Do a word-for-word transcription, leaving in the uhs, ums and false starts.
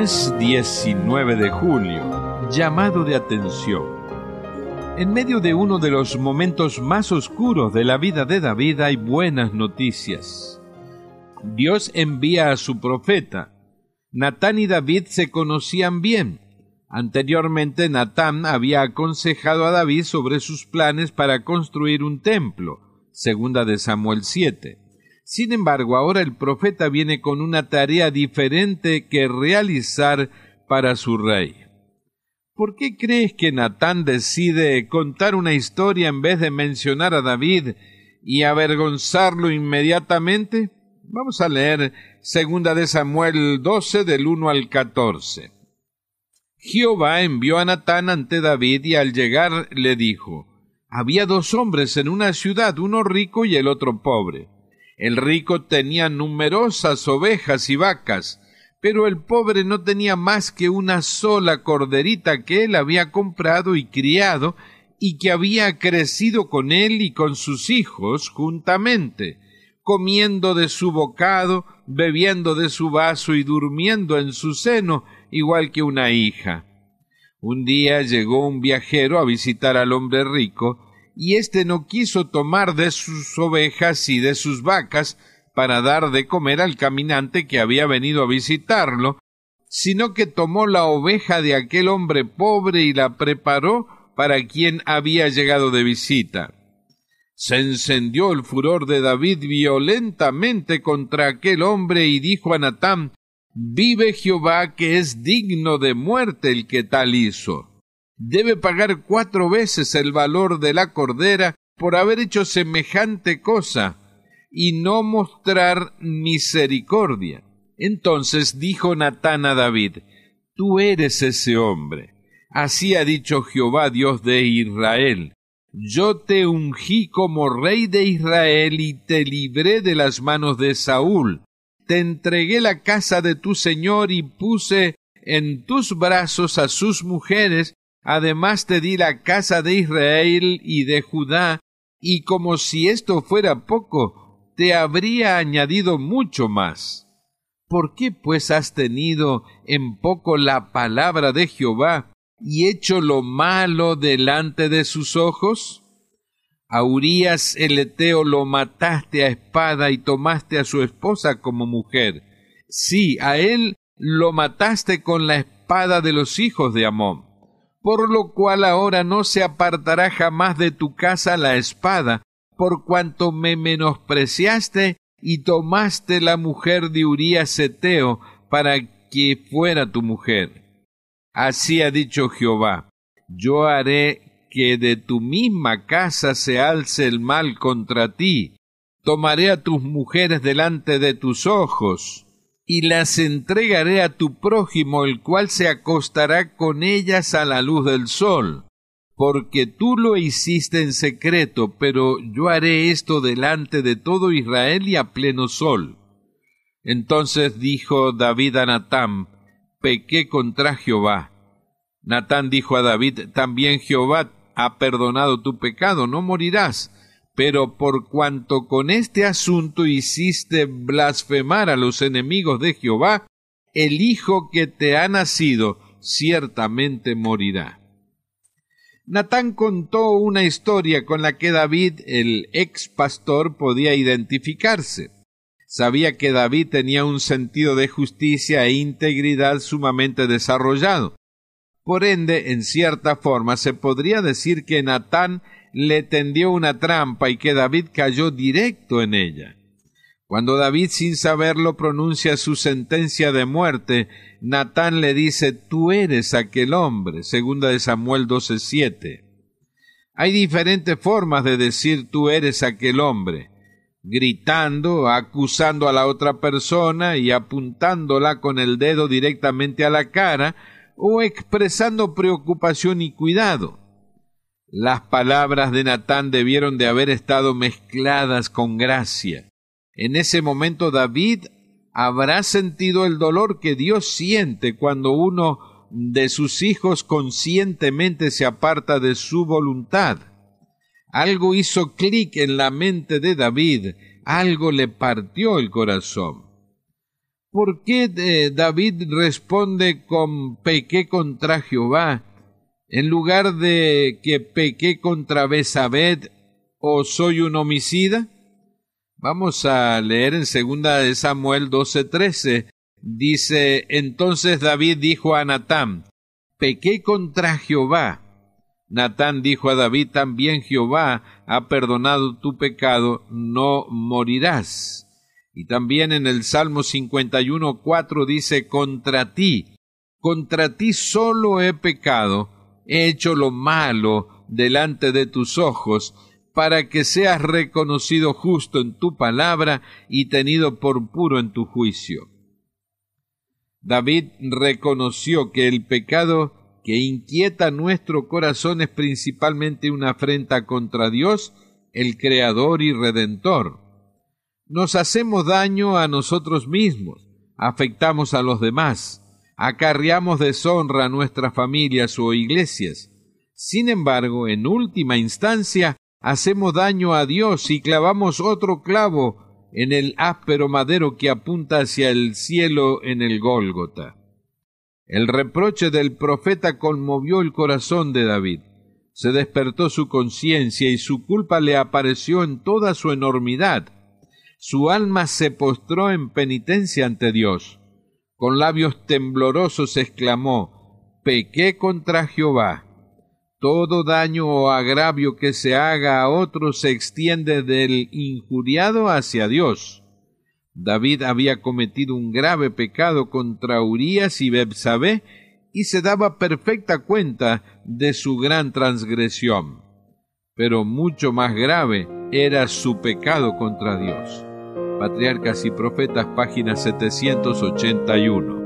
Lunes diecinueve de julio. Llamado de atención. En medio de uno de los momentos más oscuros de la vida de David hay buenas noticias. Dios envía a su profeta. Natán y David se conocían bien. Anteriormente Natán había aconsejado a David sobre sus planes para construir un templo, segunda de Samuel siete. Sin embargo, ahora el profeta viene con una tarea diferente que realizar para su rey. ¿Por qué crees que Natán decide contar una historia en vez de mencionar a David y avergonzarlo inmediatamente? Vamos a leer segunda de Samuel doce del uno al catorce. Jehová envió a Natán ante David y al llegar le dijo: había dos hombres en una ciudad, uno rico y el otro pobre. El rico tenía numerosas ovejas y vacas, pero el pobre no tenía más que una sola corderita que él había comprado y criado, y que había crecido con él y con sus hijos juntamente, comiendo de su bocado, bebiendo de su vaso y durmiendo en su seno, igual que una hija. Un día llegó un viajero a visitar al hombre rico, y éste no quiso tomar de sus ovejas y de sus vacas para dar de comer al caminante que había venido a visitarlo, sino que tomó la oveja de aquel hombre pobre y la preparó para quien había llegado de visita. Se encendió el furor de David violentamente contra aquel hombre y dijo a Natán: vive Jehová, que es digno de muerte el que tal hizo. Debe pagar cuatro veces el valor de la cordera por haber hecho semejante cosa y no mostrar misericordia. Entonces dijo Natán a David: tú eres ese hombre. Así ha dicho Jehová, Dios de Israel: yo te ungí como rey de Israel y te libré de las manos de Saúl. Te entregué la casa de tu señor y puse en tus brazos a sus mujeres. Además te di la casa de Israel y de Judá, y como si esto fuera poco, te habría añadido mucho más. ¿Por qué pues has tenido en poco la palabra de Jehová y hecho lo malo delante de sus ojos? A Urías el Heteo lo mataste a espada y tomaste a su esposa como mujer. Sí, a él lo mataste con la espada de los hijos de Amón. Por lo cual ahora no se apartará jamás de tu casa la espada, por cuanto me menospreciaste y tomaste la mujer de Urías Heteo para que fuera tu mujer. Así ha dicho Jehová: yo haré que de tu misma casa se alce el mal contra ti. Tomaré a tus mujeres delante de tus ojos, y las entregaré a tu prójimo, el cual se acostará con ellas a la luz del sol. Porque tú lo hiciste en secreto, pero yo haré esto delante de todo Israel y a pleno sol. Entonces dijo David a Natán: pequé contra Jehová. Natán dijo a David: también Jehová ha perdonado tu pecado, no morirás. Pero por cuanto con este asunto hiciste blasfemar a los enemigos de Jehová, el hijo que te ha nacido ciertamente morirá. Natán contó una historia con la que David, el ex pastor, podía identificarse. Sabía que David tenía un sentido de justicia e integridad sumamente desarrollado. Por ende, en cierta forma, se podría decir que Natán le tendió una trampa y que David cayó directo en ella. Cuando David, sin saberlo, pronuncia su sentencia de muerte, Natán le dice: tú eres aquel hombre, segunda de Samuel doce siete. Hay diferentes formas de decir tú eres aquel hombre: gritando, acusando a la otra persona y apuntándola con el dedo directamente a la cara, o expresando preocupación y cuidado. Las palabras de Natán debieron de haber estado mezcladas con gracia. En ese momento David habrá sentido el dolor que Dios siente cuando uno de sus hijos conscientemente se aparta de su voluntad. Algo hizo clic en la mente de David, algo le partió el corazón. ¿Por qué eh, David responde con pequé contra Jehová, en lugar de que pequé contra Besabed o soy un homicida? Vamos a leer en segunda de Samuel doce trece. Dice, entonces David dijo a Natán, pequé contra Jehová. Natán dijo a David, también Jehová ha perdonado tu pecado, no morirás. Y también en el Salmo cincuenta y uno cuatro dice, contra ti, contra ti solo he pecado, he hecho lo malo delante de tus ojos, para que seas reconocido justo en tu palabra y tenido por puro en tu juicio. David reconoció que el pecado que inquieta nuestro corazón es principalmente una afrenta contra Dios, el Creador y Redentor. Nos hacemos daño a nosotros mismos, afectamos a los demás, acarreamos deshonra a nuestras familias o iglesias. Sin embargo, en última instancia, hacemos daño a Dios y clavamos otro clavo en el áspero madero que apunta hacia el cielo en el Gólgota. El reproche del profeta conmovió el corazón de David. Se despertó su conciencia y su culpa le apareció en toda su enormidad. Su alma se postró en penitencia ante Dios. Con labios temblorosos exclamó, pequé contra Jehová. Todo daño o agravio que se haga a otro se extiende del injuriado hacia Dios. David había cometido un grave pecado contra Urías y Betsabé y se daba perfecta cuenta de su gran transgresión. Pero mucho más grave era su pecado contra Dios. Patriarcas y Profetas, página setecientos ochenta y uno.